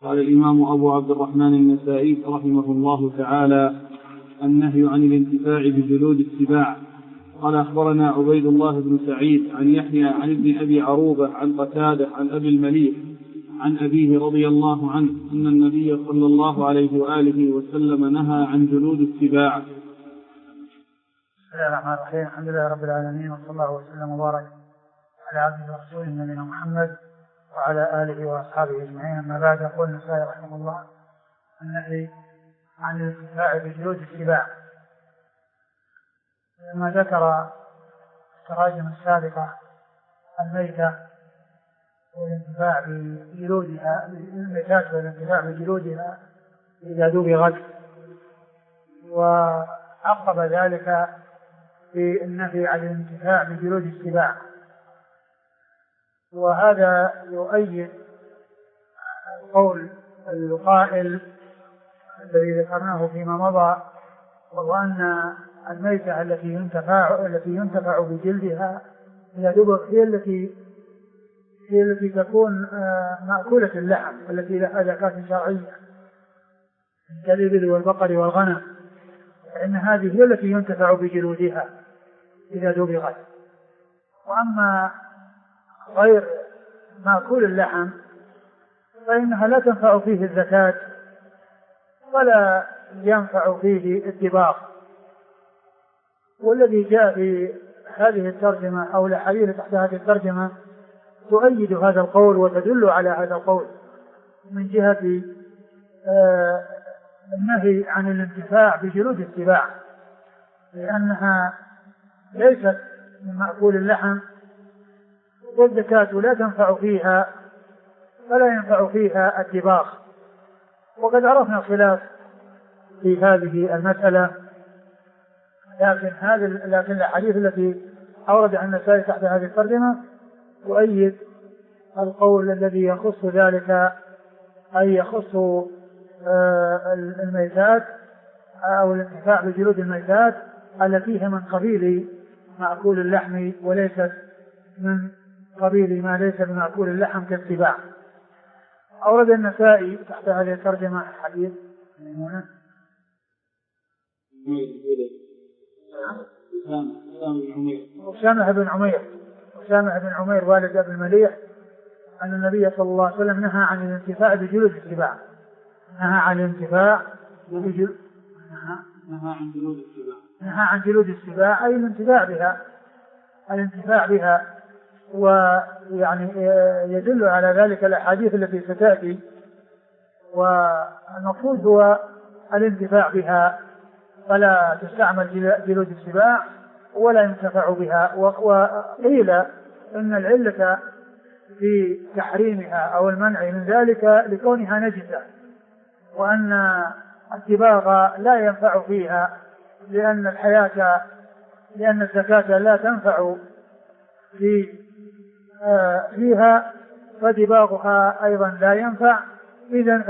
قال الإمام أبو عبد الرحمن النسائي رحمه الله تعالى: النهي عن الانتفاع بجلود السباع. قال أخبرنا عبيد الله بن سعيد عن يحيى عن ابن أبي عروبة عن قتادة عن أبي المليح عن أبيه رضي الله عنه أن النبي صلى الله عليه وآله وسلم نهى عن جلود السباع. بسم الله الرحمن الرحيم. الحمد لله رب العالمين، وصلى الله وسلم وبارك على عبده ورسوله نبينا محمد وعلى آله وأصحابه أجمعين. أما بعد، يقول النسائي رحمه الله: النهي عن الانتفاع بجلود السباع. لما ذكر التراجم السابقة الميتة والانتفاع بجلودها، الميتات والانتفاع بجلودها إذا دبغت، وعقب ذلك بالنهي عن الانتفاع بجلود السباع. وهذا يؤيد قول القائل الذي ذكرناه فيما مضى، وهو أن الميتة التي ينتفع بجلدها إذا دبغ هي التي تكون مأكولة اللحم، التي لها زكاة شرعية كالإبل والبقر والغنم، فإن هذه هي التي ينتفع بجلودها إذا دبغت. وأما غير مأكول اللحم فإنها لا تنفع فيه الزكاة ولا ينفع فيه الدباغ. والذي جاء في هذه الترجمة أو الأحاديث تحت هذه الترجمة تؤيد هذا القول وتدل على هذا القول من جهة النهي عن الانتفاع بجلود السباع، لأنها ليست من مأكول اللحم، والزكاة لا تنفع فيها فلا ينفع فيها الدباغ. وقد عرفنا الخلاف في هذه المسألة، لكن الحديث التي أورد عن النسائي تحت هذه الترجمة تؤيد القول الذي يخص ذلك، أي يخص الميتات أو الانتفاع بجلود الميتات التي هي من قبيل مأكول اللحم وليست من قبيل ما ليس من مأكول اللحم كالسباع. أورد النسائي تحت هذه الترجمة حديث أسامة بن عمير والد أبي المليح أن النبي صلى الله عليه وسلم نهى عن الانتفاع بجلود السباع. نهى عن جلود السباع أي الانتفاع بها. ويعني يدل على ذلك الأحاديث التي ستأتي، والمقصود هو الانتفاع بها، فلا تستعمل جلود السباع ولا ينتفع بها. وقيل إن العلة في تحريمها أو المنع من ذلك لكونها نجسة، وأن الدباغ لا ينفع فيها لأن الزكاة لا تنفع فيها، فدباغها أيضا لا ينفع، إذن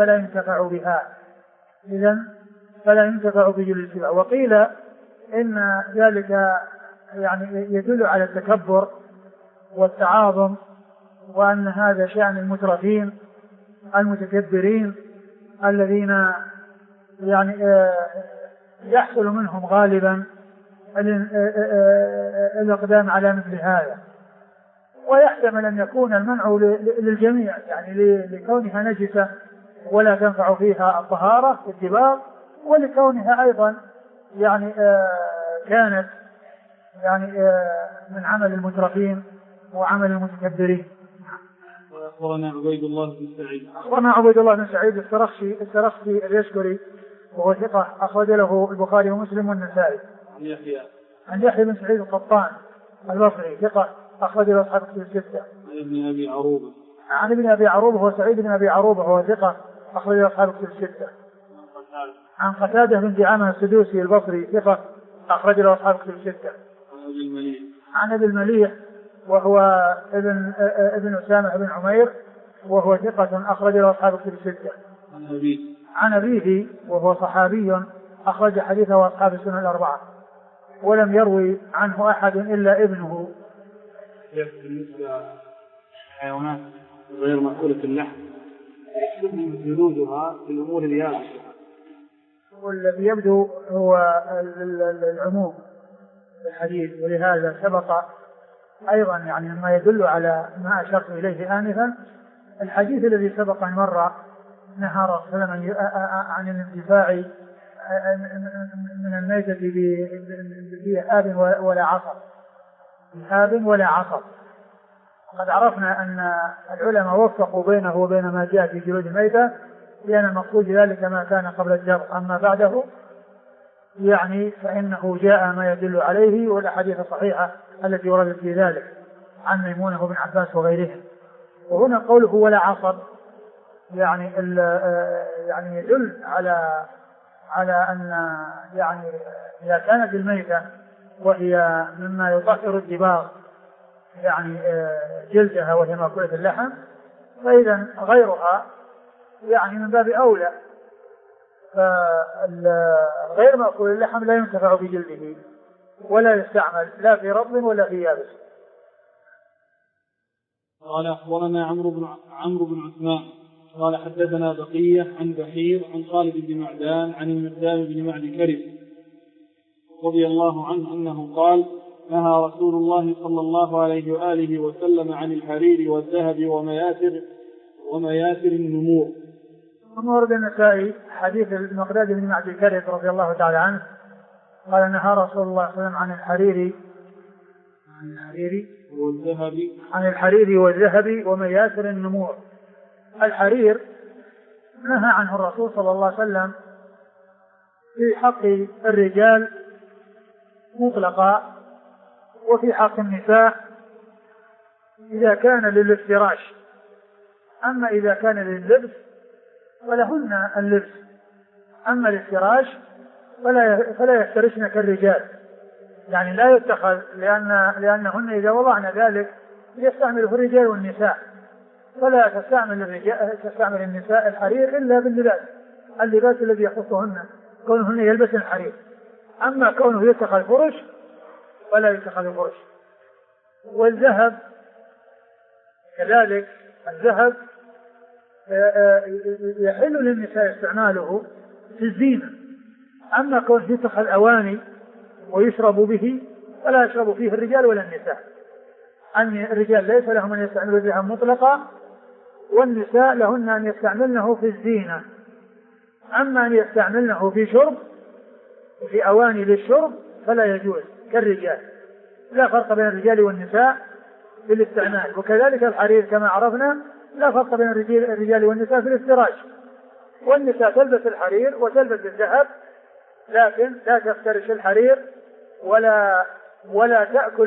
فلا ينتفع بجلود السباع. وقيل إن ذلك يعني يدل على التكبر والتعاظم، وأن هذا شأن المترفين المتكبرين الذين يعني يحصل منهم غالبا الإقدام على مثل هذا. ويحتمل أن يكون المنع للجميع، يعني لكونها نجسة ولا تنفع فيها الطهارة والدباغ، ولكونها أيضا يعني كانت يعني من عمل المترفين وعمل المتكبرين. أخبرنا عبيد الله بن سعيد السرخسي اليشكري وهو ثقة أخرج له البخاري ومسلم والنسائي. عن يحيى بن سعيد القطان البصري ثقة أخرج له أصحاب الكتب الستة. عن ابن أبي عروبة هو سعيد بن أبي عروبة وهو ثقة أخرج له أصحاب الكتب الستة. عن قتادة بن دعامة السدوسي البصري ثقة أخرج له أصحاب الكتب الستة. عن أبي المليح وهو ابن أسامة بن عمير وهو ثقة أخرج له أصحاب الكتب الستة. عن أبيه وهو صحابي أخرج حديثه أصحاب السنن الأربعة، ولم يروي عنه أحد إلا ابنه. بالنسبة للحيوانات غير مأكولة اللحم يشبه جلودها في الأمور اليابسة. والذي يبدو هو العموم الحديث، ولهذا سبق أيضا يعني ما يدل على ما أشرت إليه آنفا الحديث الذي سبق أن مر نهى رسول الله عن الانتفاع من الميتة بآب ولا عصب، بآب ولا عصب. قد عرفنا أن العلماء وفقوا بينه وبين ما جاء في جلود الميتة، لأن المقصود ذلك ما كان قبل الجرح، أما بعده يعني فإنه جاء ما يدل عليه، والأحاديث الصحيحة التي وردت في ذلك عن ميمونة وابن عباس وغيرهم. وهنا قوله ولا عصب يعني يعني يدل على أن يعني إذا كانت الميتة وهي مما يطهر الدباغ يعني جلدها وهي مأكولة اللحم، فإذا غيرها يعني من باب أولى، فغير مأكول اللحم لا ينتفع بجلده ولا يستعمل لا في رطب ولا في يابس. قال أخبرنا عمرو بن عثمان قال حدثنا بقية عن بحير عن خالد بن معدان عن المقدام بن معد كرب رضي الله عنه أنه قال نهى رسول الله صلى الله عليه وآله وسلم عن الحرير والذهب ومياثر النمور. ثم ورد النسائي حديث المقداد بن معد كرب رضي الله تعالى عنه قال نهى رسول الله صلى الله عليه وسلم عن الحرير والذهب ومياثر النمور. الحرير نهى عنه الرسول صلى الله عليه وسلم في حق الرجال مطلقا وفي حق النساء إذا كان للافتراش، أما إذا كان لللبس فلهن اللبس، أما الافتراش فلا يفترشن كالرجال، يعني لا يتخذ لأنهن إذا وضعن ذلك يستعمله الرجال والنساء، فلا تستعمل النساء الحرير إلا اللباس الذي يخصهن كونهن يلبسن الحرير، أما كونه يتخذ فرش ولا يتخذ فرش. والذهب كذلك، الذهب يحل للنساء استعماله في الزينة، أما كونه يتخذ أواني ويشرب به فلا يشرب فيه الرجال ولا النساء. أن الرجال ليس لهم أن يستعملوا الذهب مطلقا، والنساء لهن أن يستعملنه في الزينة، أما أن يستعملنه في شرب وفي أواني للشرب فلا يجوز كالرجال. لا فرق بين الرجال والنساء في الاستعمال. وكذلك الحرير كما عرفنا لا فرق بين الرجال والنساء في الافتراش، والنساء تلبس الحرير وتلبس الذهب، لكن لا تفترش الحرير ولا تأكل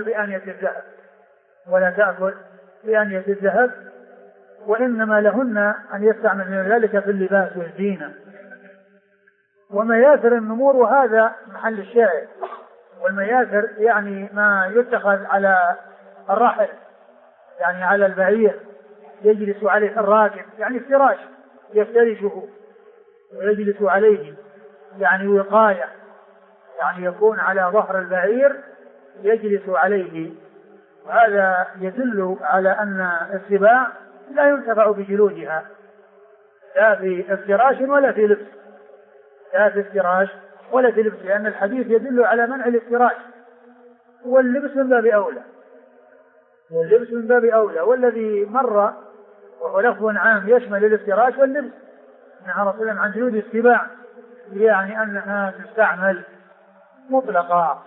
بآنية الذهب، وإنما لهن أن يستعملن ذلك في اللباس والزينة. ومياثر النمور، وهذا محل الشاهد. والمياثر يعني ما يتخذ على الرحل، يعني على البعير يجلس عليه الراكب، يعني افتراش يفترشه ويجلس عليه، يعني وقاية، يعني يكون على ظهر البعير يجلس عليه. وهذا يدل على أن السباع لا ينتفع بجلودها لا في افتراش ولا في لبس، لأن الحديث يدل على منع الافتراش، واللبس من باب أولى. والذي مر وهو لفظ عام يشمل الافتراش واللبس، نهى رسول الله عن جلود السباع، يعني أنها تستعمل مطلقا.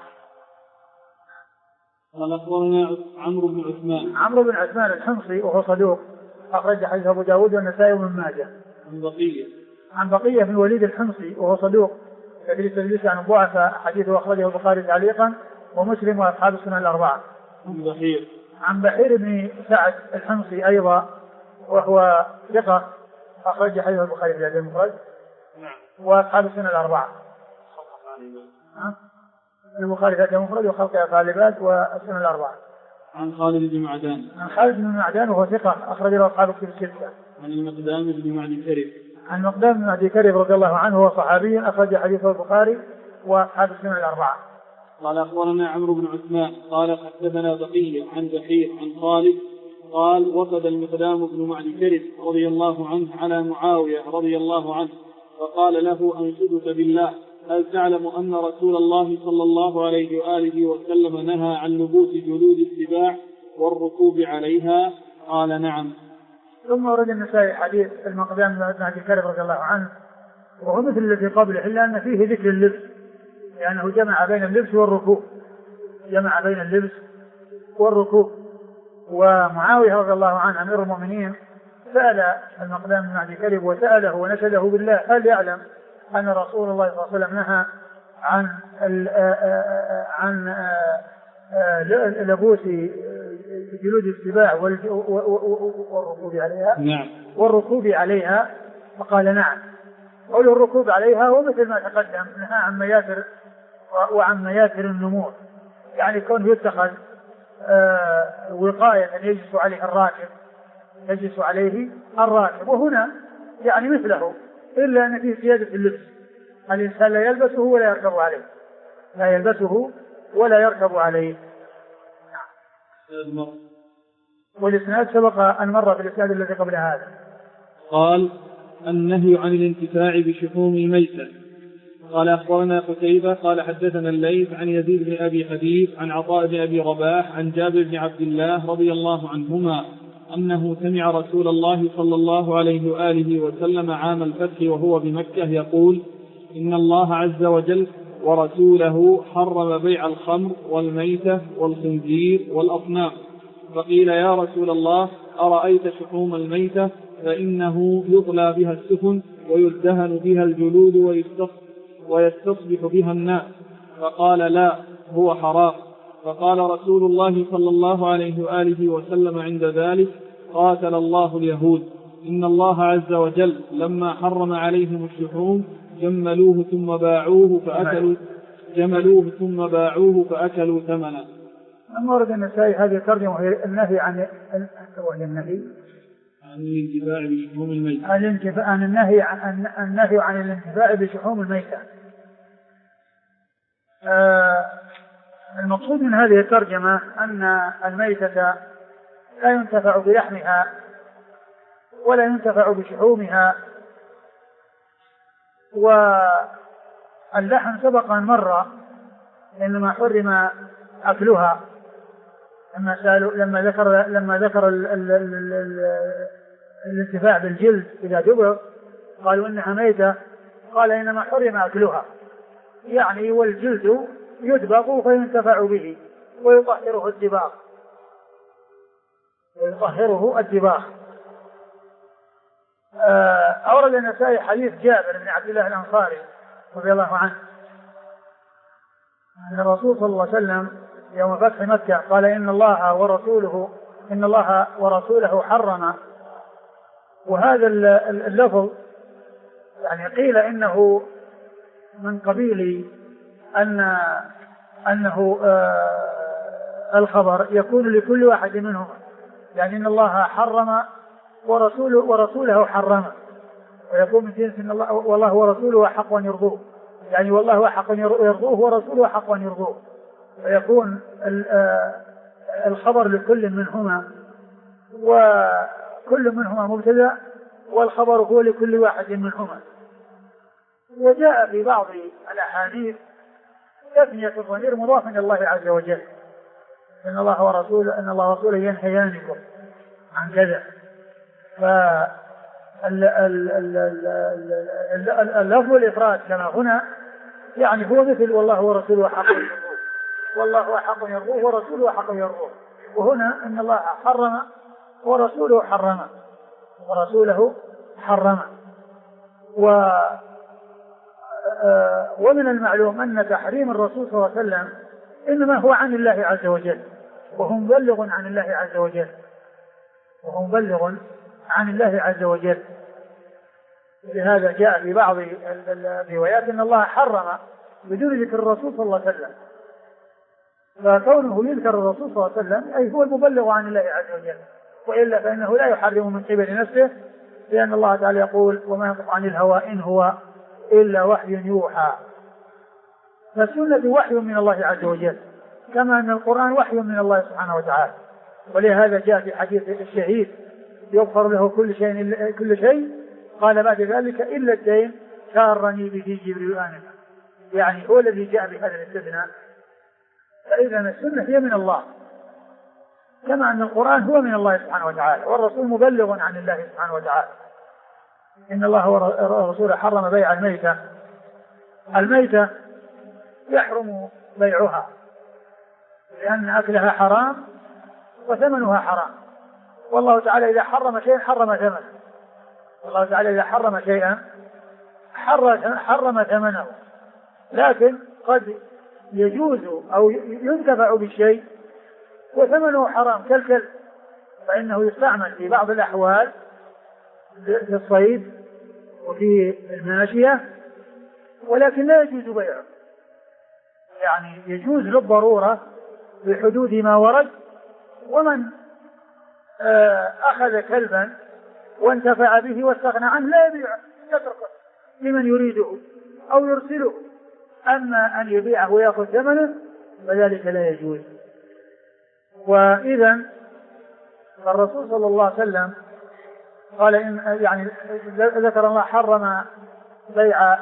قال أخبرنا عمرو بن عثمان الحمصي وهو صدوق أخرج حديث أبو داود والنسائي وابن ماجه. عن بقية بن الوليد الحمصي وهو صدوق يدرس عن الضعفاء، حديثه أخرجه البخاري تعليقا ومسلم وأصحاب السنن الأربعة. عن بحير بن سعد الحمصي أيضا وهو ثقة أخرج حديث البخاري في الأدب المفرد وأصحاب السنن الأربعة. البخاري في الأدب المفرد وخلق أفعال العباد والسنن الأربعة. عن خالد بن معدان وهو ثقة أخرج له أصحاب الكتب الستة. عن المقدام بن معد كرب رضي الله عنه هو صحابي أخرج حديثه البخاري وأصحاب السنن الأربعة. قال أخبرنا عمرو بن عثمان قال حدثنا بقية عن بحير عن خالد قال: وفد المقدام بن معد كرب رضي الله عنه على معاوية رضي الله عنه، فقال له: أنشدك بالله، هل تعلم أن رسول الله صلى الله عليه وآله وسلم نهى عن لبوس جلود السباع والركوب عليها؟ قال: نعم. ثم ورد النسائي حديث المقدام بن معد كرب رضي الله عنه، وهو مثل الذي قبله إلا أن فيه ذكر اللبس، لأنه جمع بين اللبس والركوب، جمع بين اللبس والركوب. ومعاوية رضي الله عنه أمير المؤمنين سأل المقدام بن معد كرب وسأله ونشده بالله: هل يعلم أن رسول الله صلى الله عليه وسلم نهى عن لبوس جلود السباع والركوب عليها؟ نعم. والركوب عليها؟ فقال: نعم. قول الركوب عليها ومثل ما تقدم، نهى عن مياسر وعن مياسر النمور، يعني كون يتخذ وقاية يجلس عليه الراكب، يجلس عليه الراكب. وهنا يعني مثله، إلا أن فيه زيادة اللبس، الإنسان لا يلبسه ولا يركب عليه، لا يلبسه ولا يركب عليه. والإسناد سبق أن مر في الإسناد الذي قبل هذا. قال: النهي عن الانتفاع بشحوم الميتة. قال: أخبرنا قتيبة قال: حدثنا الليث عن يزيد بن أبي حبيب عن عطاء بن أبي رباح عن جابر بن عبد الله رضي الله عنهما أنه سمع رسول الله صلى الله عليه وآله وسلم عام الفتح وهو بمكة يقول: إن الله عز وجل ورسوله حرم بيع الخمر والميتة والخنزير والأصنام. فقيل: يا رسول الله، أرأيت شحوم الميتة؟ فإنه يطلى بها السفن ويدهن بها الجلود ويستصبح بها الناس. فقال: لا، هو حرام. فقال رسول الله صلى الله عليه وآله وسلم عند ذلك: قاتل الله اليهود، إن الله عز وجل لما حرم عليهم الشحوم جملوه ثم باعوه فأكلوا ثمنا. أما ورد النسائي هذه الترجمة وهي النهي عن الانتفاع بشحوم الميتة، النهي عن الانتفاع بشحوم الميتة. المقصود من هذه الترجمة أن الميتة لا ينتفع بلحمها ولا ينتفع بشحومها، واللحم سبق أن مر إنما حرم أكلها لما ذكر الانتفاع بالجلد إذا دبر قالوا إنها ميتة، قال إنما حرم أكلها، يعني والجلد يدبغ فينتفع به ويطهره الدباغ. أورد النسائي حديث جابر بن عبد الله الأنصاري رضي الله عنه أن الرسول صلى الله عليه وسلم يوم فتح مكة قال: إن الله ورسوله حرم. وهذا اللفظ يعني قيل إنه من قبيل أنه الخبر يكون لكل واحد منهم، يعني إن الله حرم ورسوله حرم، ويكون من جنس إن الله والله ورسوله أحق أن يرضوه، يعني والله أحق أن يرضوه ورسوله أحق أن يرضوه، ويكون الخبر لكل منهما، وكل منهما مبتدأ والخبر هو لكل واحد منهما. وجاء في بعض الأحاديث تثنية الضمير مضاف إلى الله عز وجل، إن الله ورسوله ينهيانكم عن كذا. فاللفظ الإفراد كما هنا يعني هو مثل والله ورسوله حق يرضوه، والله حق يرضوه ورسوله حق يرضوه. وهنا إن الله حرم ورسوله حرم. ومن المعلوم أن تحريم الرسول صلى الله عليه وسلم إنما هو عن الله عز وجل، وهو مبلغ عن الله عز وجل، لهذا جاء في بعض الروايات أن الله حرم بدون ذكر الرسول صلى الله عليه وسلم، فكونه يذكر الرسول صلى الله عليه وسلم أي هو المبلغ عن الله عز وجل، وإلا فإنه لا يحرم من قبل نفسه، لأن الله تعالى يقول: وما ينطق عن الهوى إن هو إلا وحي يوحى. فالسنة وحي من الله عز وجل، كما أن القرآن وحي من الله سبحانه وتعالى، ولهذا جاء في حديث الشهيد يغفر له كل شيء، قال بعد ذلك إلا الدين سارني به جبريل آنفا، يعني هو الذي جاء بهذا الاستثناء. فإذا السنة هي من الله، كما أن القرآن هو من الله سبحانه وتعالى، والرسول مبلغ عن الله سبحانه وتعالى. إن الله ورسوله حرم بيع الميتة يحرم بيعها لأن أكلها حرام وثمنها حرام، والله تعالى إذا حرم شيئا حرم ثمنه، الله تعالى إذا حرم شيئا حرم ثمنه، لكن قد يجوز أو ينتفع بالشيء وثمنه حرام كالكلب، فإنه يستعمل في بعض الأحوال في الصيد وفي الماشية، ولكن لا يجوز بيعه، يعني يجوز للضرورة بحدود ما ورد. ومن أخذ كلبا وانتفع به واستغنى عنه لا يبيعه، يتركه لمن يريده أو يرسله، أما أن يبيعه ويأخذ ثمنه فذلك لا يجوز. وإذا الرسول صلى الله عليه وسلم قال يعني ذكر الله حرم بيع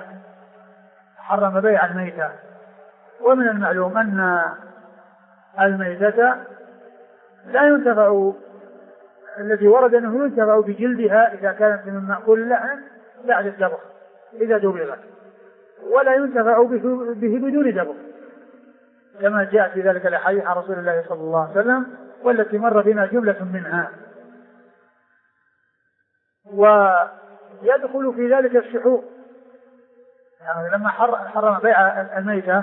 الميتة، ومن المعلوم أن الميتة لا ينتفع، الذي ورد أنه ينتفع بجلدها إذا كانت من مأكول اللحم بعد الدبغ إذا دبغت، ولا ينتفع به بدون دبغ، كما جاء في ذلك الحديث عن رسول الله صلى الله عليه وسلم، والتي مر بنا جملة منها. ويدخل في ذلك الشحوم، يعني لما حرم بيع الميتة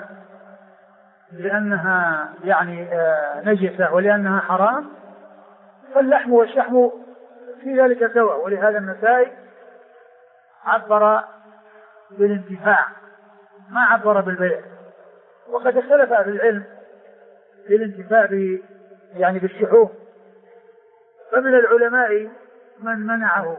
لأنها يعني نجسة ولأنها حرام، فاللحم والشحم في ذلك سواء، ولهذا النسائي عبر بالانتفاع ما عبر بالبيع. وقد اختلف أهل العلم في الانتفاع يعني بالشحوم، فمن العلماء من منعه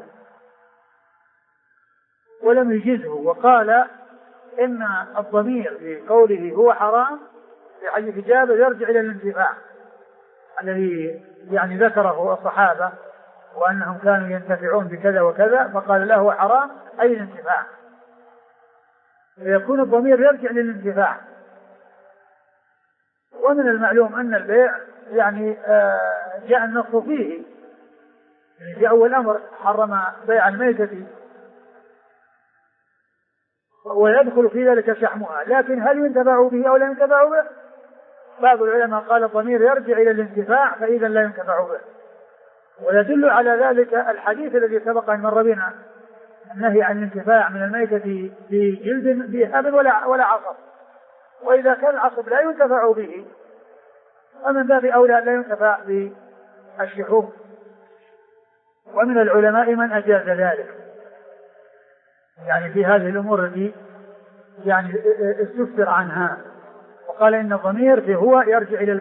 ولم يجزه، وقال إن الضمير في قوله هو حرام في حديث جابر يرجع إلى الانتفاع الذي يعني ذكره الصحابة، وأنهم كانوا ينتفعون بكذا وكذا، فقال له حرام أي الانتفاع، فيكون الضمير يرجع للانتفاع. ومن المعلوم أن البيع يعني جاء النص فيه، يعني في أول الأمر حرم بيع الميتة ويدخل في ذلك شحمها، لكن هل ينتفع به أو لا ينتفع به؟ بعض العلماء قال الضمير يرجع إلى الانتفاع، فإذا لا ينتفع به. ويدل على ذلك الحديث الذي سبق أن مر بنا، النهي عن الانتفاع من الميتة بجلد بإهاب ولا عصب، وإذا كان العصب لا ينتفع به فمن باب أولى لا ينتفع بالشحوم. ومن العلماء من أجاز ذلك، يعني في هذه الأمور التي يعني استفسر عنها، وقال إن الضمير في هو يرجع إلى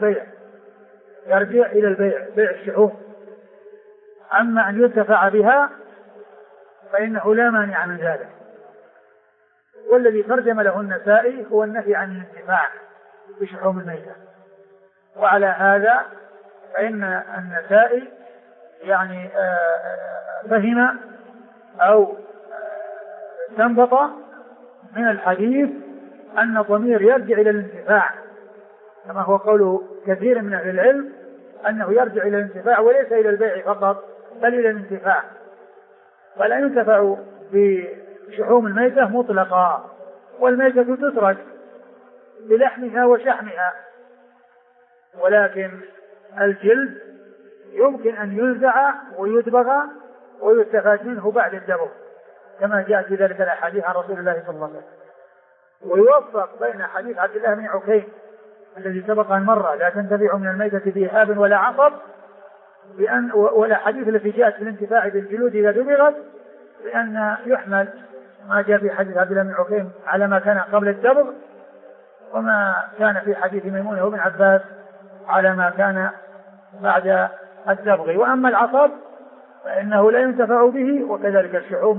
البيع، بيع الشحوم. أما أن ينتفع بها فإنه لا مانع من ذلك. والذي ترجم له النسائي هو النهي عن الانتفاع بشحوم الميتة. وعلى هذا فإن النسائي يعني فهم أو استنبط من الحديث أن الضمير يرجع إلى الانتفاع، كما هو قول كثير من أهل العلم أنه يرجع إلى الانتفاع وليس إلى البيع فقط بل إلى الانتفاع، فلا ينتفع بشحوم الميتة مطلقا، والميتة تترك بلحمها وشحمها، ولكن الجلد يمكن أن ينزع ويدبغ ويستفاد منه بعد الدبغ، كما جاء في ذلك الأحاديث عن رسول الله صلى الله عليه وسلم. ويوفق بين حديث عبد الله بن عكيم الذي سبق أن مر لا تنتفع من الميتة بإهاب ولا عصب، ولا حديث التي جاءت في الانتفاع بالجلود إذا دبغت، لأن يحمل ما جاء في حديث عبد الله بن عكيم على ما كان قبل الدبغ، وما كان في حديث ميمونة وابن عباس على ما كان بعد الدبغ. وأما العصب فإنه لا ينتفع به، وكذلك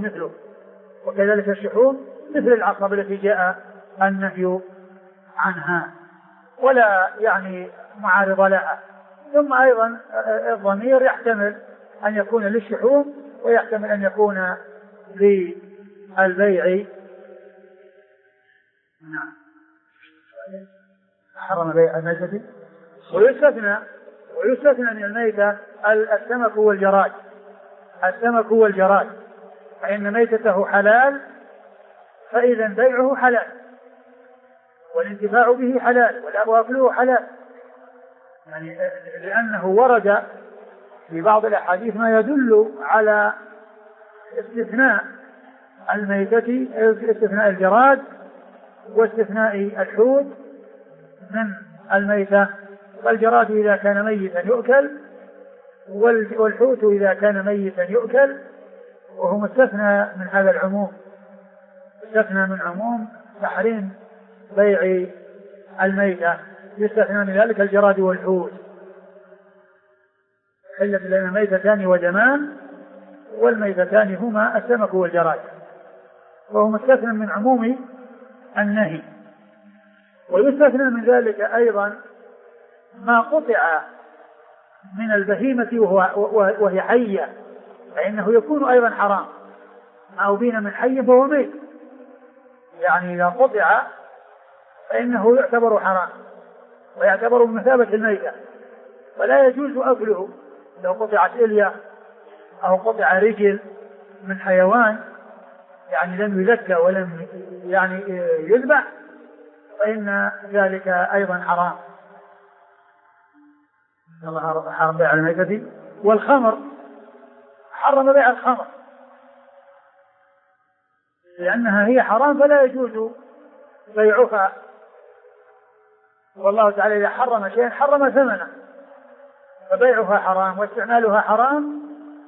الشحوم مثل العصب التي جاء النهي عنها، ولا يعني معارض لها، ثم أيضا الضمير يحتمل أن يكون للشحوم ويحتمل أن يكون للبيع. نعم. حرم بيع الميتة. ويستثنى من الميتة السمك والجراد. السمك والجراد فإن ميتته حلال، فإذا بيعه حلال والانتفاع به حلال وأكله حلال، يعني لأنه ورد في بعض الأحاديث ما يدل على استثناء الميتة، استثناء الجراد واستثناء الحوت من الميتة. فالجراد إذا كان ميتا يؤكل، والحوت إذا كان ميتا يؤكل، وهو مستثنى من هذا العموم، استثنى من عموم تحريم بيع الميتة، يستثنى من ذلك الجراد والحوت. حلت لنا ميتتان ودمان، والميتتان هما السمك والجراد، وهو مستثنى من عموم النهي. ويستثنى من ذلك أيضا ما قطع من البهيمة وهي حية، فإنه يكون أيضا حرام. ما أبين من حي فهو ميت، يعني إذا قطع فإنه يعتبر حرام ويعتبر بمثابة الميتة، ولا يجوز أكله. لو قطعت إلية أو قطع رجل من حيوان يعني لم يذكى ولم يعني يذبح، فإن ذلك أيضا حرام. الله حرم بيع الميتة. والخمر حرم بيع الخمر لأنها هي حرام فلا يجوز بيعها. والله تعالى إذا حرم شيئا حرم ثمنه، فبيعها حرام واستعمالها حرام،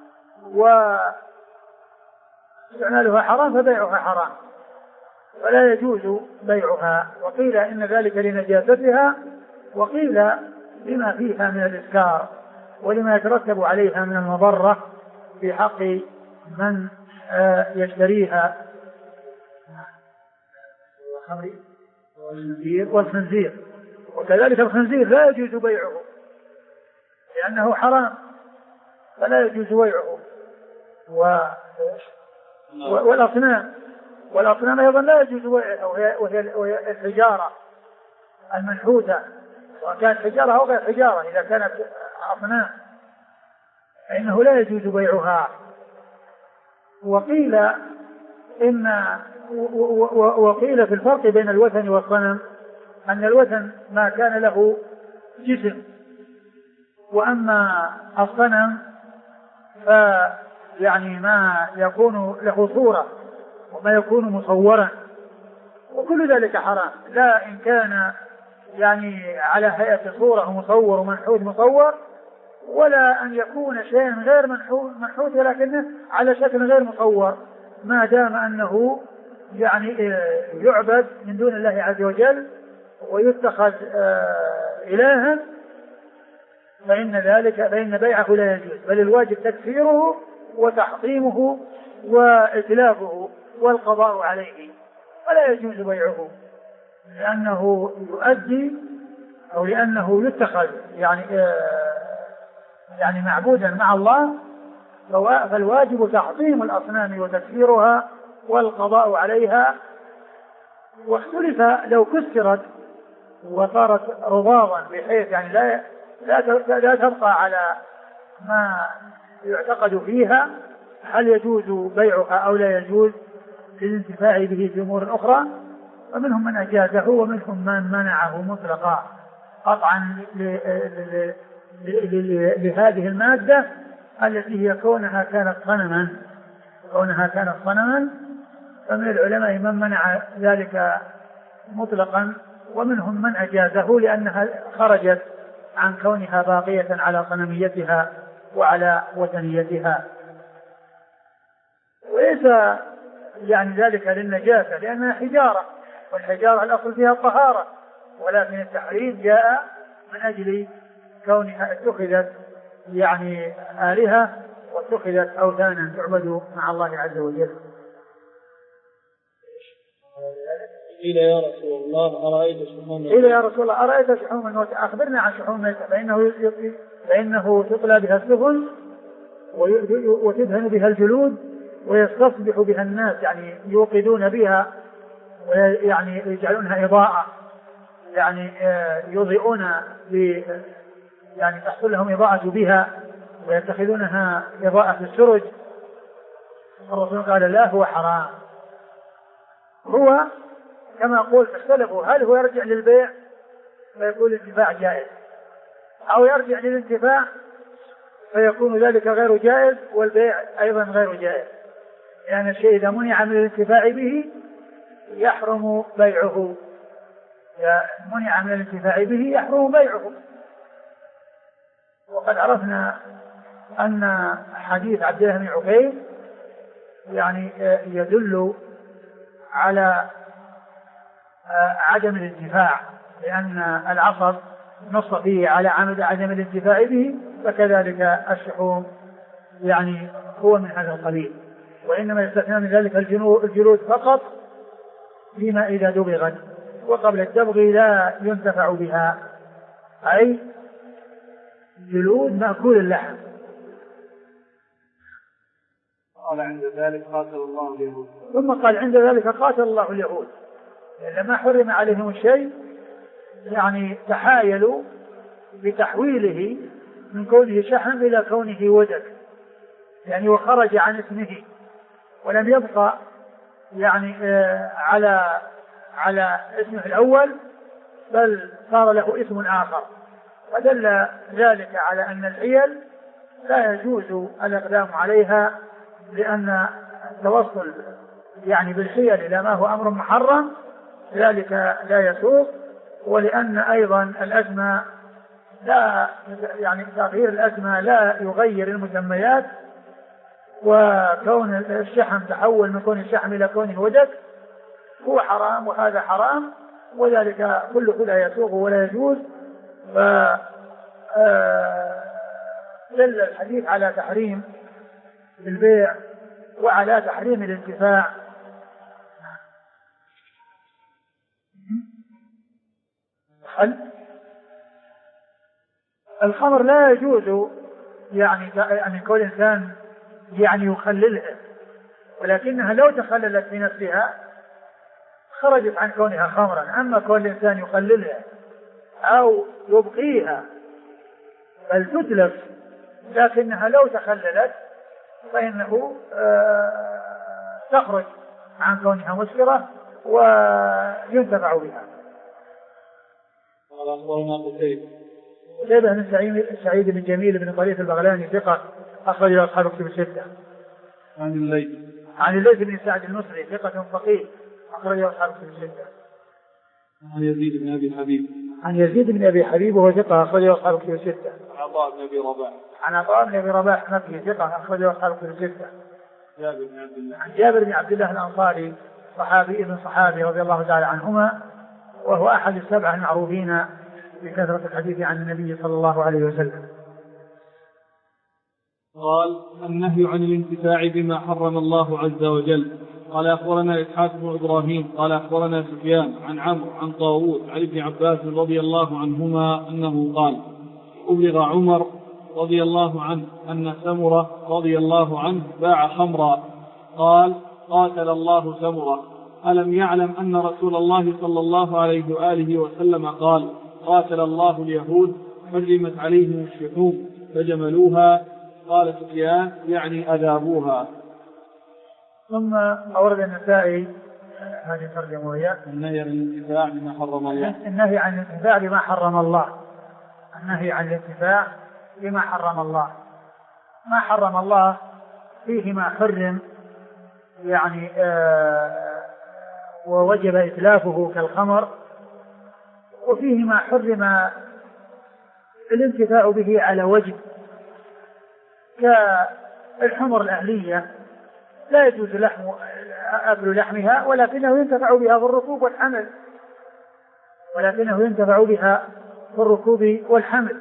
واستعمالها حرام فبيعها حرام، فلا يجوز بيعها. وقيل إن ذلك لنجاستها، وقيل لما فيها من الإسكار ولما يترتب عليها من المضرة في حق من يشتريها. والخنزير وكذلك الخنزير لا يجوز بيعه لأنه حرام، فلا يجوز بيعه. والأصنام أيضا لا يجوز بيعها، وهي الحجارة المنحوتة، وكانت حجارة أو غير حجارة، إذا كانت أصنام فإنه لا يجوز بيعها. وقيل في الفرق بين الوثن والصنم أن الوثن ما كان له جسم، وأما الصنم فيعني ما يكون له صورة وما يكون مصورا، وكل ذلك حرام، لا إن كان يعني على هيئة صورة مصور ومنحوت مصور، ولا أن يكون شيء غير منحوت ولكنه على شكل غير مصور، ما دام أنه يعني يعبد من دون الله عز وجل ويتخذ إلها، فإن بيعه لا يجوز، بل الواجب تكفيره وتحطيمه وإتلافه والقضاء عليه، ولا يجوز بيعه لأنه يؤدي أو لأنه يتخذ يعني معبودا مع الله، فالواجب تحطيم الأصنام وتكفيرها والقضاء عليها. واختلف لو كسرت وصارت رضاضا بحيث يعني لا تبقى على ما يعتقد فيها، هل يجوز بيعها أو لا يجوز للانتفاع به في أمور أخرى. ومنهم من أجازه ومنهم من منعه مطلقا قطعا لهذه المادة التي هي كونها كانت صنما. فمن العلماء من منع ذلك مطلقا، ومنهم من أجازه لأنها خرجت عن كونها باقية على صنميتها وعلى وثنيتها. وليس يعني ذلك للنجاسة لأنها حجارة، والحجارة الأصل فيها الطهارة، ولكن التحريم جاء من أجل كونها اتخذت يعني آلهة واتخذت أوثانا تعبد مع الله عز وجل. قيل يا رسول الله أرأيت شحوم قيل يا رسول الله أرأيت شحوم الموت أخبرنا عن شحوم الميتة فإنه تطلى بها السفن وتدهن بها الجلود ويستصبح بها الناس يعني يوقدون بها ويعني يجعلونها إضاءة يعني يضيئون يعني تحصل لهم إضاءة بها ويتخذونها إضاءة السرج. الرسول قال لا هو حرام. هو كما قلت اختلفوا هل هو يرجع للبيع فيكون الانتفاع جائز أو يرجع للانتفاع فيكون ذلك غير جائز والبيع أيضا غير جائز. يعني الشيء إذا منع من الانتفاع به يحرم بيعه منع من الانتفاع به يحرم بيعه. وقد عرفنا أن حديث عبد الله بن عقيل يعني يدل على عدم الانتفاع لأن العصر نص فيه على عدم الانتفاع به فكذلك الشحوم يعني هو من هذا القبيل وإنما يستثنى من ذلك الجلود فقط فيما إذا دبغت وقبل الدبغ لا ينتفع بها أي جلود مأكول اللحم. قال عند ذلك قاتل الله اليهود. ثم قال عند ذلك قاتل الله اليهود لما حرم عليهم الشيء يعني تحايلوا بتحويله من كونه شحم إلى كونه ودك يعني وخرج عن اسمه ولم يبقى يعني على اسمه الأول بل صار له اسم آخر. ودل ذلك على أن الحيل لا يجوز الإقدام عليها لأن التوصل يعني بالحيل إلى ما هو أمر محرم ذلك لا يسوق ولأن أيضا الأسماء لا يعني تغيير الأسماء لا يغير المسميات وكون الشحم تحول من كون الشحم إلى كونه ودك هو حرام وهذا حرام وذلك كله لا يسوق ولا يجوز. دل الحديث على تحريم البيع وعلى تحريم الانتفاع. الخمر لا يجوز يعني كل إنسان يعني يخللها ولكنها لو تخللت في نفسها خرجت عن كونها خمرا. أما كل إنسان يخللها أو يبقيها بل تتلف لكنها لو تخللت فإنه تخرج عن كونها مسكرة وينتفع بها. قال أخبرنا قتيبة بن سعيد بن جميل بن طريف البغلاني ثقة أخرج له أصحاب كتب الستة. عن الليث بن سعد المصري ثقة فقيه أخرج له أصحاب كتب الستة. عن يزيد بن أبي حبيب. عن يزيد بن أبي حبيب وهو ثقة أخرج له أصحاب كتب الستة. عن عطاء بن أبي رباح. عن عطاء بن أبي رباح مكي ثقة أخرج له أصحاب كتب الستة. عن جابر بن عبد الله الأنصاري صحابي ابن صحابي رضي الله تعالى عنهما وهو أحد السبعة المعروفين بكثرة الحديث عن النبي صلى الله عليه وسلم. قال النهي عن الانتفاع بما حرم الله عز وجل. قال أخبرنا إسحاق بن إبراهيم قال أخبرنا سفيان عن عمرو عن طاووس عن ابن عباس رضي الله عنهما أنه قال أبلغ عمر رضي الله عنه أن سمرة رضي الله عنه باع خمرا قال قاتل الله سمرة ألم يعلم أن رسول الله صلى الله عليه وآله وسلم قال قاتل الله اليهود حرمت عليهم الشحوم فجملوها. قال سفيان يعني أذابوها. ثم أورد النسائي هذه ترجمة وهي النهي عن الانتفاع بما حرم الله. النهي عن الانتفاع بما حرم الله. النهي عن الانتفاع بما حرم الله. ما حرم الله فيه ما حرم يعني ووجب إتلافه كالخمر وفيه ما حرم الانتفاع به على وجه كالحمر الأهلية لا يجوز أكل لحمها ولكنه ينتفع بها في الركوب والحمل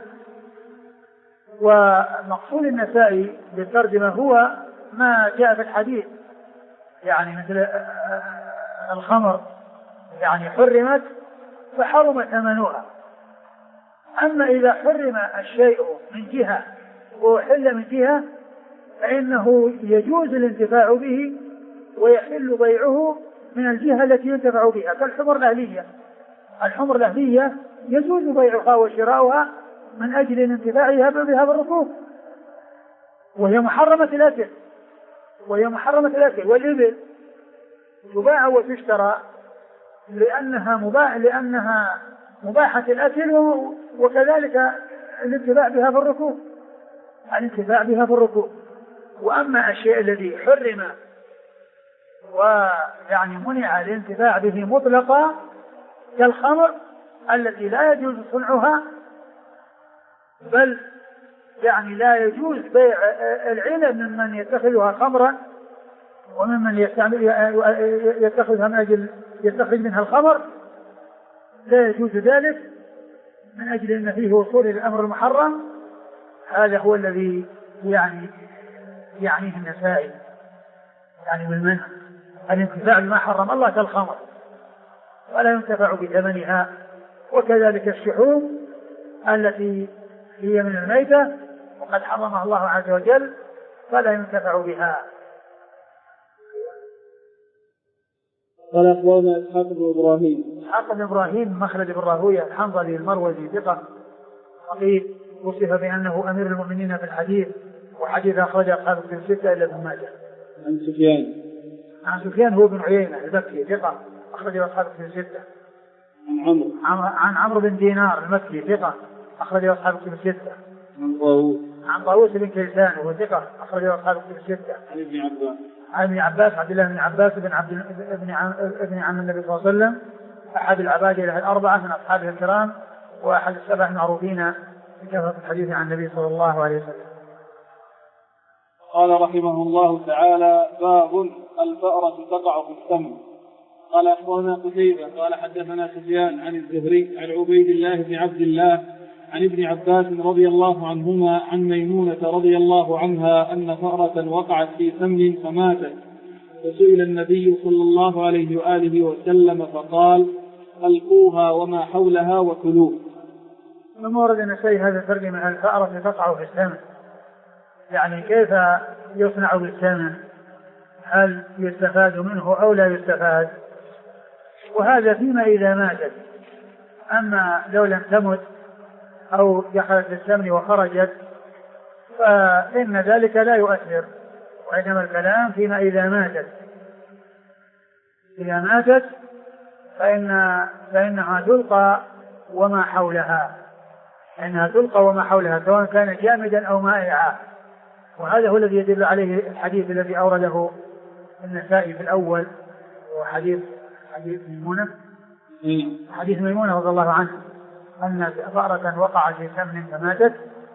ومقصود النسائي بالترجمة هو ما جاء في الحديث يعني مثل الخمر يعني حرمت فحرم ثمنها. أما إذا حرم الشيء من جهة وحل من جهة فإنه يجوز الانتفاع به ويحل بيعه من الجهة التي ينتفع بها، كالحمر الأهلية. الحمر الأهلية يجوز بيعها وشراؤها من أجل الانتفاع بها بالركوب، وهي محرمة الأكل، والإبل تباع وتشترى لأنها مباحة الأكل، وكذلك الانتفاع بها بالركوب. وأما الشيء الذي حرم ويعني منع الانتفاع به مطلقا كالخمر التي لا يجوز صنعها، بل يعني لا يجوز بيع العنب ممن يتخذها خمرا وممن يتخذها من أجل يستخرج منها الخمر، لا يجوز ذلك من أجل أن فيه وصول الأمر المحرم. هذا هو الذي يعنيه النسائي، يعني بالمنع الانتفاع بما حرم الله كالخمر ولا ينتفع بثمنها، وكذلك الشحوم التي هي من الميتة وقد حرمها الله عز وجل فلا ينتفع بها. قال أخبرنا إسحاق بن إبراهيم مخلد بن راهويه الحنظلي المروزي ثقة فقيه، وصف بأنه أمير المؤمنين في الحديث، وحديث أخرج أصحاب الكتب الستة إلا ابن ماجه. عن سفيان هو بن عيينة البكي ثقة أخرج أصحاب الكتب الستة. عن عمرو بن دينار المكي ثقة أخرج أصحاب الكتب الستة. عن طاووس بن كيسان وهو ثقة أخرج أصحاب الكتب الستة. عن ابن عباس عبد الله بن عباس ابن عم النبي صلى الله عليه وسلم، أحد العباد الأربعة من أصحابه الكرام، وأحد السبع المعروفين بكثرة الحديث عن النبي صلى الله عليه وسلم. قال رحمه الله تعالى: باب الفأرة تقع في السم. قال أخبرنا قتيبة قال حدثنا سفيان عن الزهري عن عبيد الله بن عبد الله عن ابن عباس رضي الله عنهما عن ميمونة رضي الله عنها أن فأرة وقعت في سمن فماتت، فسئل النبي صلى الله عليه وآله وسلم فقال: ألقوها وما حولها وكلوه. ثم ورد النسائي هذا الترجمة: الفأرة تقع في السمن، يعني كيف يصنع بالسمن؟ هل يستفاد منه أو لا يستفاد؟ وهذا فيما إذا ماتت. أما لو لم تمت أو دخلت السمن وخرجت فإن ذلك لا يؤثر، وإنما الكلام فيما إذا ماتت. إذا ماتت فإنها تلقى وما حولها، سواء كان جامدا أو مائعا. وهذا هو الذي يدل عليه الحديث الذي أورده النسائي في الأول، وحديث ميمونة رضي الله عنه أن فأرة وقعت في سمن فماتت،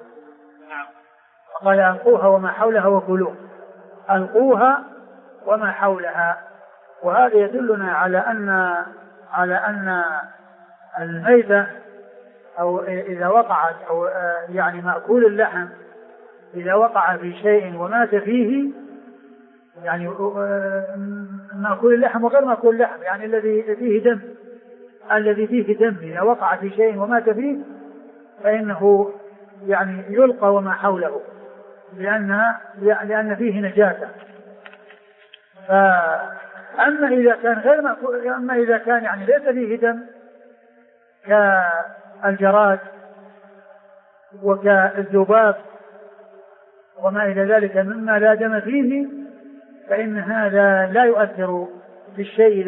فقال: ألقوها وما حولها وكلوه. ألقوها وما حولها، وهذا يدلنا على أن الميتة أو إذا وقعت أو يعني مأكول اللحم إذا وقع في شيء ومات فيه، يعني مأكول اللحم وغير مأكول اللحم، يعني الذي فيه دم إذا وقع في شيء ومات فيه فإنه يعني يلقى وما حوله، لأن فيه نجاسة. أما إذا كان غير مأكول، أما إذا كان يعني ليس فيه دم كالجراد وكالذباب وما إلى ذلك مما لا دم فيه، فإن هذا لا يؤثر في الشيء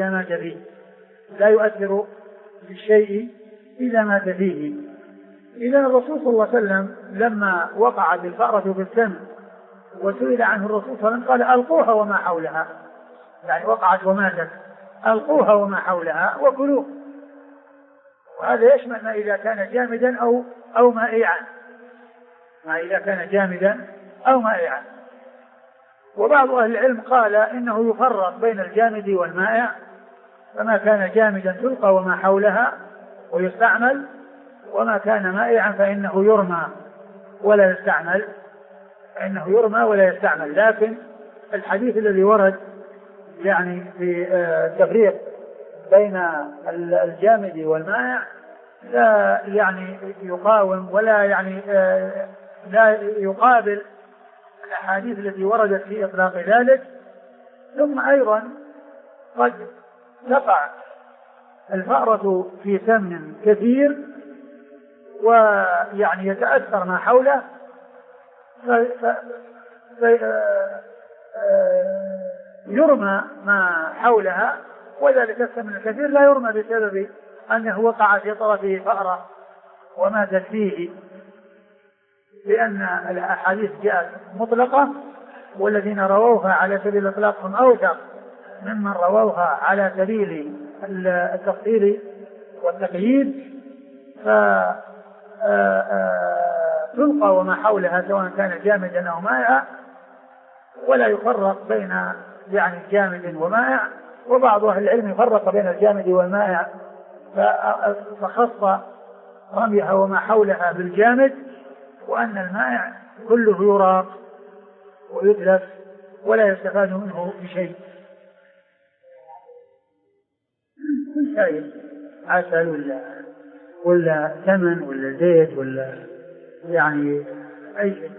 إذا مات فيه. إذا الرسول صلى الله عليه وسلم لما وقعت الفأرة في السم وسئل عنه الرسول صلى الله عليه وسلم قال: ألقوها وما حولها، يعني وقعت وماتت، ألقوها وما حولها وكلوه. وهذا يشمل ما إذا كان جامدا أو مائعا. وبعض أهل العلم قال إنه يفرق بين الجامد والمائع، فما كان جامدا تلقى وما حولها ويستعمل، وما كان مائعا فإنه يرمى ولا يستعمل. لكن الحديث الذي ورد يعني في تفريق بين الجامد والمائع لا يعني يقاوم ولا يعني لا يقابل الأحاديث التي وردت في إطلاق ذلك. ثم أيضا قد تقع الفأرة في سمن كثير ويعني يتأثر ما حوله يرمى ما حولها، وذلك السمن الكثير لا يرمى بسبب أنه وقع في طرفه فأرة وماتت فيه، لأن الأحاديث جاءت مطلقة، والذين رووها على سبيل الإطلاق هم أوثق ممن رووها على سبيل التفصيل والتقييد، تلقى وما حولها سواء كان جامدا أو مائعا، ولا يفرق بين يعني جامد ومائع. وبعض أهل العلم يفرق بين الجامد والمائع فخص رميها وما حولها بالجامد، وأن المائع كله يراق ويتلف ولا يستفاد منه بشيء. كل شيء عسل ولا ثمن ولا زيت ولا يعني أي شيء.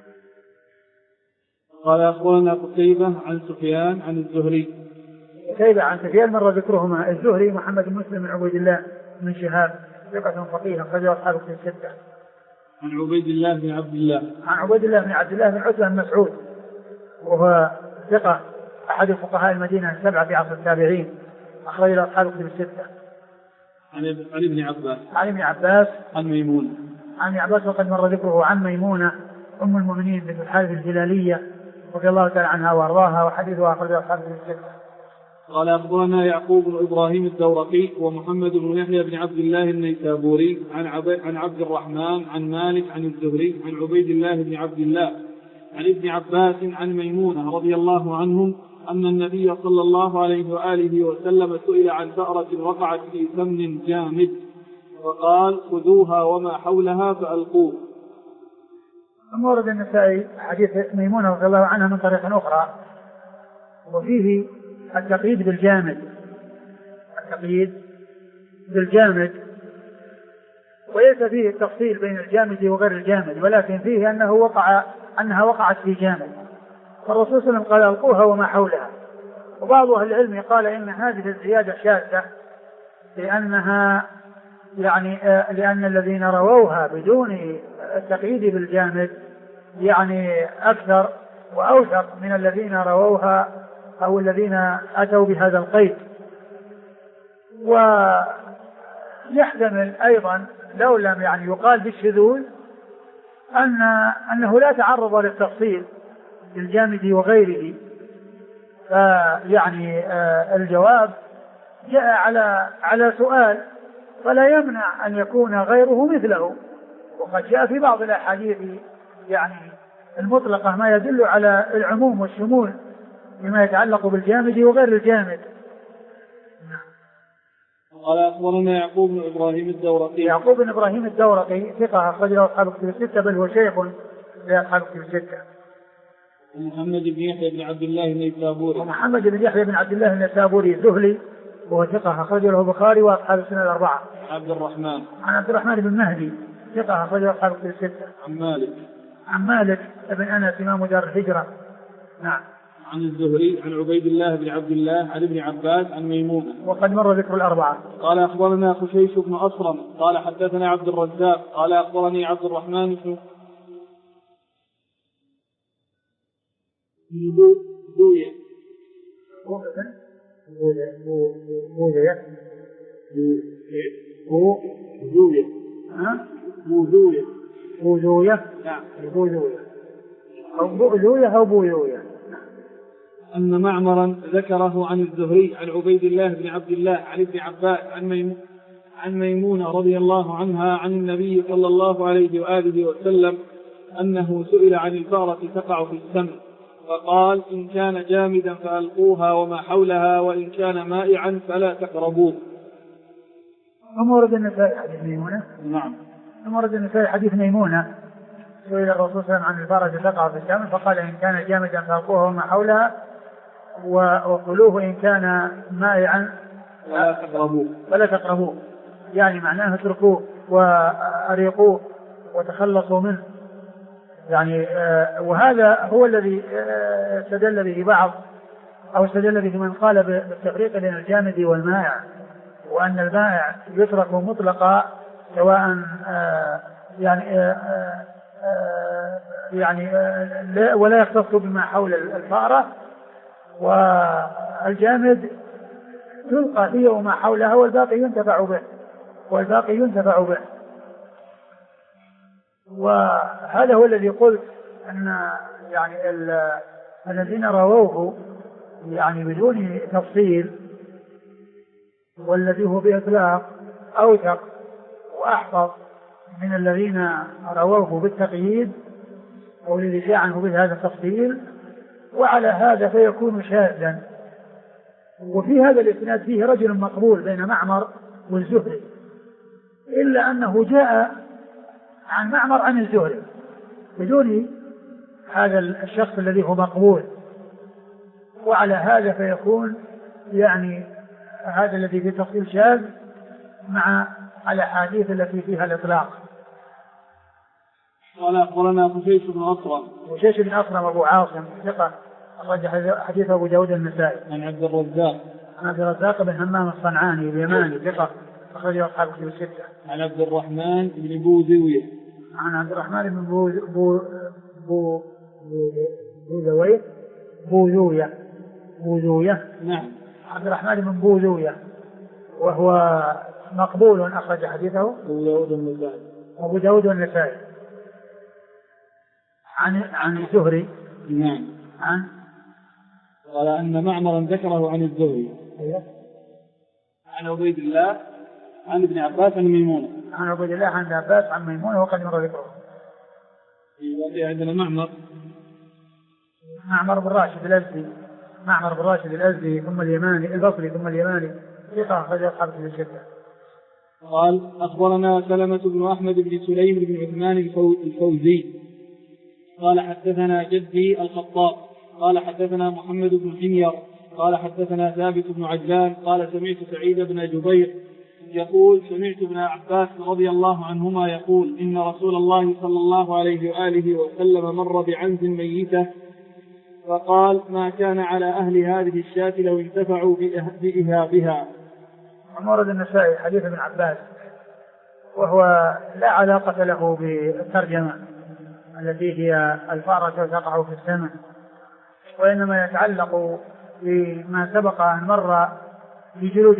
قال أخبرنا قتيبة عن سفيان عن الزهري. قتيبة عن سفيان مر ذكرهما. الزهري محمد بن مسلم بن عبيد الله بن شهاب ثقة فقيه أخرجه أصحاب الكتب الستة. عن عبيد الله بن عبد الله. عن عبيد الله بن عبد الله بن عتبة بن مسعود، وهو ثقة أحد فقهاء المدينة السبعة في عصر التابعين، أخرجه أصحاب الكتب الستة. عن ابن عباس. عن ابن عباس. عن ميمونة. عن ابن عباس وقد مر ذكره. عن ميمونة أم المؤمنين بنت الحارث الهلالية رضي الله تعالى عنها وأرضاها، وحديثها أخرجه أصحاب الكتب الستة. قال أخبرنا يعقوب بن إبراهيم الدورقي ومحمد بن يحيى بن عبد الله النيسابوري عن عبد الرحمن عن مالك عن الزهري عن عبيد الله بن عبد الله عن ابن عباس عن ميمونة رضي الله عنهم أن النبي صلى الله عليه وآله وسلم سئل عن فأرة وقعت في سمن جامد وقال خذوها وما حولها فألقوه. ورد النسائي حديث ميمونة رضي الله عنها من طريق أخرى، وفيه التقييد بالجامد، التقييد بالجامد، وليس فيه التفصيل بين الجامد وغير الجامد، ولكن فيه أنها وقعت في جامد، فالرسول صلى الله عليه وسلم قال ألقوها وما حولها. وبعض أهل العلم قال إن هذه الزيادة شاذة لأنها يعني لأن الذين رووها بدون التقييد بالجامد يعني أكثر وأوثق من الذين رووها أو الذين أتوا بهذا القيد. ويحتمل أيضا لو لم يعني يقال بالشذوذ أنه لا تعرض للتفصيل بالجامد وغيره، فيعني الجواب جاء على سؤال فلا يمنع أن يكون غيره مثله. وقد جاء في بعض الأحاديث يعني المطلقة ما يدل على العموم والشمول بما يتعلق بالجامد وغير الجامد. قال أخبرنا يعقوب بن إبراهيم الدورقي. يعقوب بن إبراهيم الدورقي ثقة أخرجه أصحاب الكتب الستة، بل هو شيخ لأصحاب الكتب الستة. محمد بن يحيى بن عبد الله النيسابوري. ومحمد بن يحيى بن عبد الله النيسابوري الذهلي وهو ثقة أخرجه له البخاري وأصحاب السنة الأربعة. عبد الرحمن. عن عبد الرحمن بن مهدي ثقة أخرجه أصحاب الكتب الستة. عن مالك بن أنس إمام دار الهجرة. نعم. عن الزهري عن عبيد الله بن عبد الله عن ابن عباس عن ميمونة وقد مر ذكر الأربعة. قال أخبرنا خشيش بن أصرم قال حدثنا عبد الرزاق قال أخبرني عبد الرحمن بن بوذوية. نعم. بوذوية أو بوذوية أو بوذوية. أن معمرا ذكره عن الزهري عن عبيد الله بن عبد الله عن ابن عباس عن ميمونة رضي الله عنها عن النبي صلى الله عليه وآله وسلم أنه سئل عن الفأرة تقع في السمن فقال إن كان جامدا فألقوها وما حولها وإن كان مائعا فلا تقربوه. ورد النسائي حديث ميمونة. نعم. ورد النسائي حديث ميمونة سئل الرسول صلى الله عليه وسلم عن الفأرة تقع في السمن فقال إن كان جامدا فألقوها وما حولها وقلوه إن كان مائعا ولا تقربوه، يعني معناه اتركوه وأريقوه وتخلصوا منه، يعني وهذا هو الذي استدل به بعض أو استدل به من قال بالتفريق بين الجامد والمائع، وأن المائع يترك مطلقا سواء يعني ولا يختص بما حول الفأرة، والجامد تلقى فيه وما حولها والباقي ينتفع به. وهذا هو الذي قلت أن يعني الذين رووه يعني بدون تفصيل والذي هو بإطلاق أوثق وأحفظ من الذين رووه بالتقييد أو الذي جاء عنه بهذا التفصيل، وعلى هذا فيكون شاذا. وفي هذا الإسناد فيه رجل مقبول بين معمر والزهري، إلا أنه جاء عن معمر عن الزهري بدون هذا الشخص الذي هو مقبول، وعلى هذا فيكون يعني هذا الذي في تفصيل شاذ مع الأحاديث التي فيها الإطلاق. قال أخبرنا خشيش بن أصرم أبو عاصم ثقة أخرج حديث أبو داود النسائي. عن عبد الرزاق بن همام الصنعاني اليماني ثقة أخرج أصحاب الكتب الستة. عن عبد الرحمن بن بوذوية. عن عبد الرحمن بن بوذوية. نعم. عبد الرحمن بن بوذوية وهو مقبول أخرج حديثه أبو داود والنسائي. عن الزهري. نعم. قال أن معمرا ذكره عن الزهري. عن عبيد الله عن ابن عباس عن ميمونة. عن عبيد الله عن ابن عباس عن ميمونة وقد مر ذكره. عندنا معمر بن راشد الأزدي ثم اليماني البصري ثم اليماني ثقة أخرج أصحاب الكتب الستة. قال أخبرنا سلمة بن أحمد بن سليم بن عثمان الفوزي قال حدثنا جدي الخطاب قال حدثنا محمد بن حمير قال حدثنا ثابت بن عجلان قال سمعت سعيد بن جبير يقول سمعت ابن عباس رضي الله عنهما يقول إن رسول الله صلى الله عليه وآله وسلم مر بعنز ميتة فقال ما كان على أهل هذه الشاة لو انتفعوا بإهابها. ورد النسائي حديث ابن عباس وهو لا علاقة له بالترجمة التي هي الفأرة تقع في السمن، وإنما يتعلق بما سبق أن مر في جلود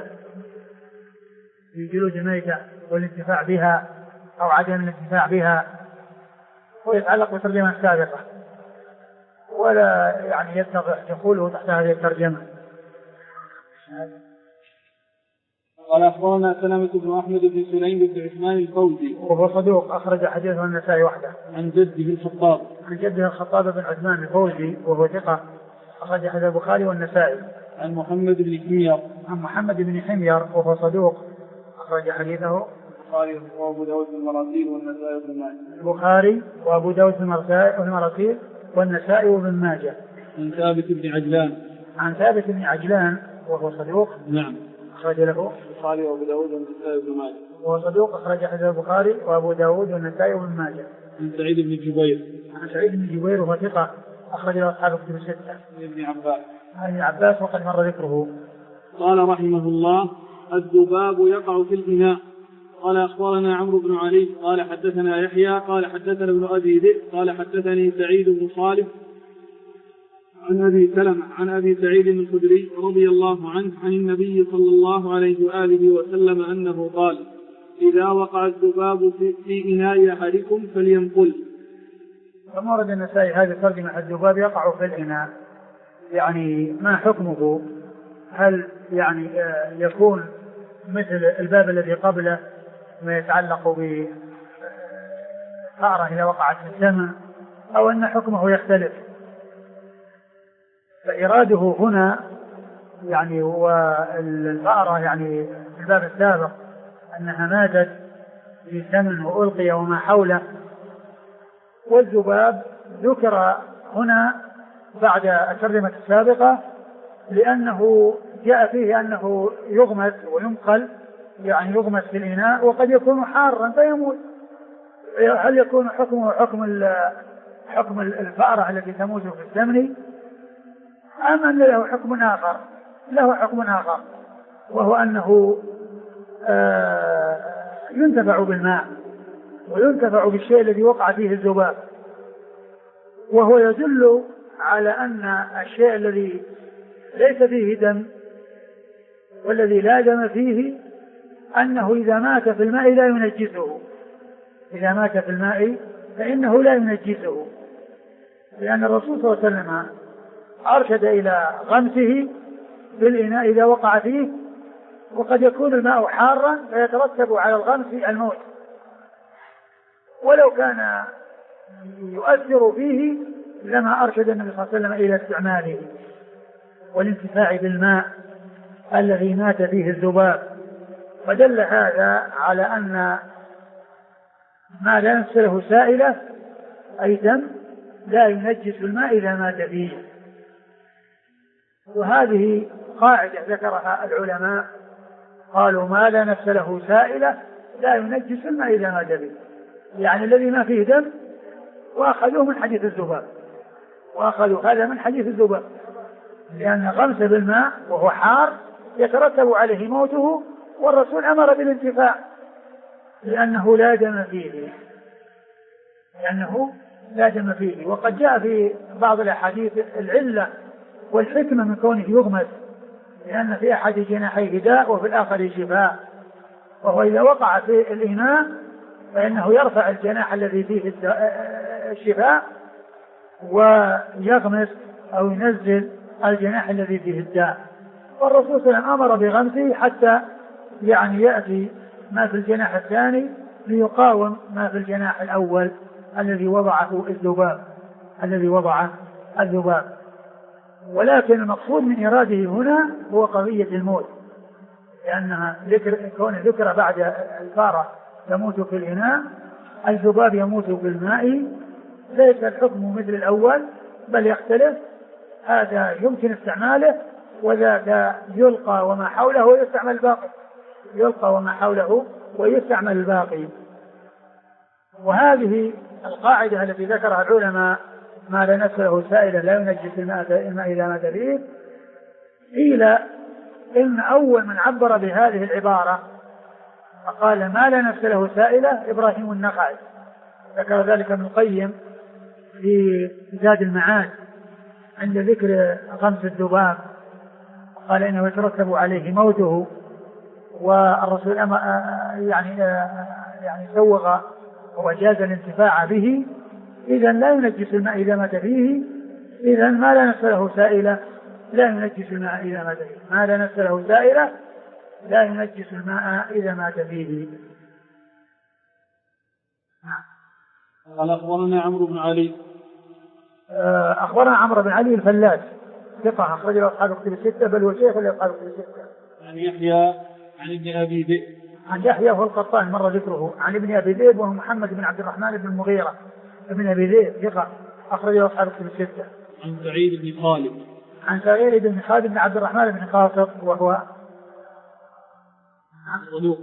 الميتة والانتفاع بها أو عدم الانتفاع بها، ويتعلق بالترجمة السابقة ولا يعني يتضح دخوله تحت هذه الترجمة. قال أخبرنا سلمة بن أحمد بن سليم بن عثمان الفوزي وهو صدوق أخرج حديثه النسائي وحده. عن جده الخطاب بن عثمان الفوزي وهو ثقة أخرج حديث البخاري والنسائي. عن محمد بن حمير وهو صدوق أخرج حديثه البخاري وأبو داود بن المراسيل والنسائي وابن ماجه. البخاري وأبو داود بن المراسيل والنسائي وابن ماجه. عن ثابت بن عجلان وهو صدوق. نعم. أخرج له البخاري وأبو داود والنسائي وابن ماجه. وهو صدوق أخرج حديث البخاري وأبو داود والنسائي وابن ماجه. عن سعيد بن جبير وهو ثقة أخرج له أصحاب الكتب الستة. عن ابن عباس وقد مر ذكره. قال رحمه الله الذباب يقع في الإناء. قال أخبرنا عمرو بن علي قال حدثنا يحيى قال حدثنا ابن أبي ذئب قال حدثني سعيد بن صالح عن أبي سلمة عن أبي سعيد الخدري رضي الله عنه عن النبي صلى الله عليه وآله وسلم أنه قال إذا وقع الذباب في إناء أحدكم فلينقل. ثم ورد النسائي هذه الترجمة الذباب يقع في الإناء، يعني ما حكمه؟ هل يعني يكون مثل الباب الذي قبله ما يتعلق بفأرة إذا وقعت في السماء، أو أن حكمه يختلف؟ فإراده هنا يعني هو الفأرة يعني في الباب السابق أنها ماتت في سمن وألقي وما حوله، والذباب ذكر هنا بعد الترجمة السابقة لأنه جاء فيه أنه يغمس وينقل، يعني يغمس في الإناء وقد يكون حارا فيموت. هل يكون حكمه حكم الفأرة التي تموت في السمن، أم أن له حكم آخر؟ له حكم آخر، وهو أنه ينتفع بالماء وينتفع بالشيء الذي وقع فيه الذباب، وهو يدل على أن الشيء الذي ليس فيه دم والذي لا دم فيه أنه إذا مات في الماء لا ينجسه، إذا مات في الماء فإنه لا ينجسه، لأن الرسول صلى الله عليه وسلم أرشد إلى غمسه بالإناء إذا وقع فيه، وقد يكون الماء حارا فيترتب على الغمس الموت، ولو كان يؤثر فيه لما أرشد النبي صلى الله عليه وسلم إلى استعماله والانتفاع بالماء الذي مات فيه الذباب. فدل هذا على أن ما لا نفس له سائلة أي دم لا ينجس الماء إذا مات فيه. وهذه قاعدة ذكرها العلماء، قالوا ما لا نفس له سائلة لا ينجس الماء إذا مات فيه، يعني الذي ما فيه دم، وأخذوه من حديث الذباب، وأخذوا هذا من حديث الذباب، لأن غمس بالماء وهو حار يترتب عليه موته، والرسول أمر بالانتفاع لأنه لا دم فيه، لأنه لا دم فيه. وقد جاء في بعض الأحاديث العلة والحكمة من كونه يغمس، لأن في أحد جناحيه داء وفي الآخر شفاء، وهو إذا وقع في الإناء فإنه يرفع الجناح الذي فيه الشفاء ويغمس أو ينزل الجناح الذي فيه الداء. والرسول صلى الله عليه وسلم أمر بغمسه حتى يعني يأتي ما في الجناح الثاني ليقاوم ما في الجناح الأول الذي وضعه الذباب. ولكن المقصود من إراده هنا هو قضية الموت، لأنها كون ذكر بعد الفارة تموت في الإناء، الذباب يموت في الماء، ليس الحكم مثل الأول بل يختلف، هذا يمكن استعماله وذاك يلقى وما حوله ويستعمل الباقي، يلقى وما حوله ويستعمل الباقي. وهذه القاعدة التي ذكرها العلماء ما لا نفس له سائلة لا ينجس الماء إذا مات فيه، قيل إن أول من عبر بهذه العبارة فقال ما لا نفس له سائلة إبراهيم النخعي، ذكر ذلك ابن القيم في زاد المعاد عند ذكر غمس الذباب، قال إنه يترتب عليه موته، والرسول يعني سوغ وجاز الانتفاع به، إذا لا ينجس الماء إذا مات فيه، إذا ما لا نفس له سائلة لا ينجس الماء إذا مات فيه، ما لا نفس له سائلة لا ينجس الماء إذا مات فيه. قال أخبرنا عمرو بن علي. أخبرنا عمرو بن علي الفلاس ثقة أخرج له أصحاب الكتب الستة، بل هو شيخ لأصحاب الكتب الستة. عن يحيى عن ابن أبي ذئب. عن يحيى هو القطان مر ذكره. عن ابن أبي ذئب وهو محمد بن عبد الرحمن بن المغيرة ابن أبي ذئب ثقة أخرج له أصحاب الكتب الستة. عن سعيد بن خالد. عن سعيد بن خالد بن عبد الرحمن بن خاصر وهو صدوق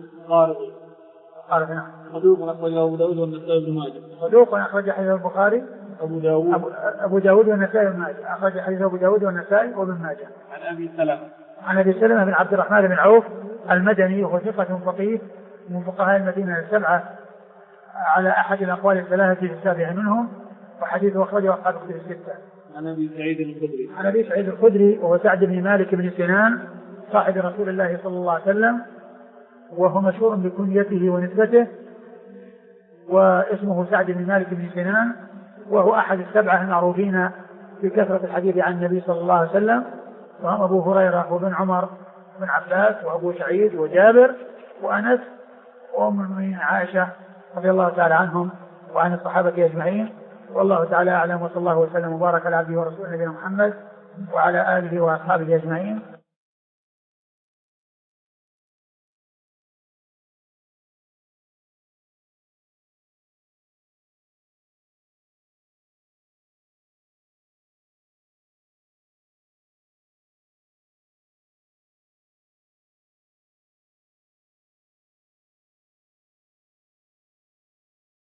صدوق أخرج له أبو داود والنسائي بن ماجه. صدوق أخرج حديث البخاري أبو داود والنسائي بن ماجه، أخرج حديث أبو داود والنسائي وابن ماجه. عن أبي سلمة بن عبد الرحمن بن عوف المدني وهو ثقة فقيه من فقهاء المدينة السبعة على أحد الأقوال الثلاثة في السابع منهم، وحديثه أخرجه أصحاب الكتب الستة. عن أبي سعيد الخدري وهو سعد بن مالك بن سنان صاحب رسول الله صلى الله عليه وسلم، وهو مشهور بكنيته ونسبته، واسمه سعد بن مالك بن سنان، وهو أحد السبعة المعروفين بكثرة الحديث عن النبي صلى الله عليه وسلم، وهم أبو هريرة وابن عمر بن عباس وأبو سعيد وجابر وأنس وأم المؤمنين عائشة رضي الله تعالى عنهم وعن الصحابة أجمعين. والله تعالى أعلم، وصلى الله وسلم وبارك على عبده ورسوله نبينا محمد وعلى آله وأصحابه أجمعين.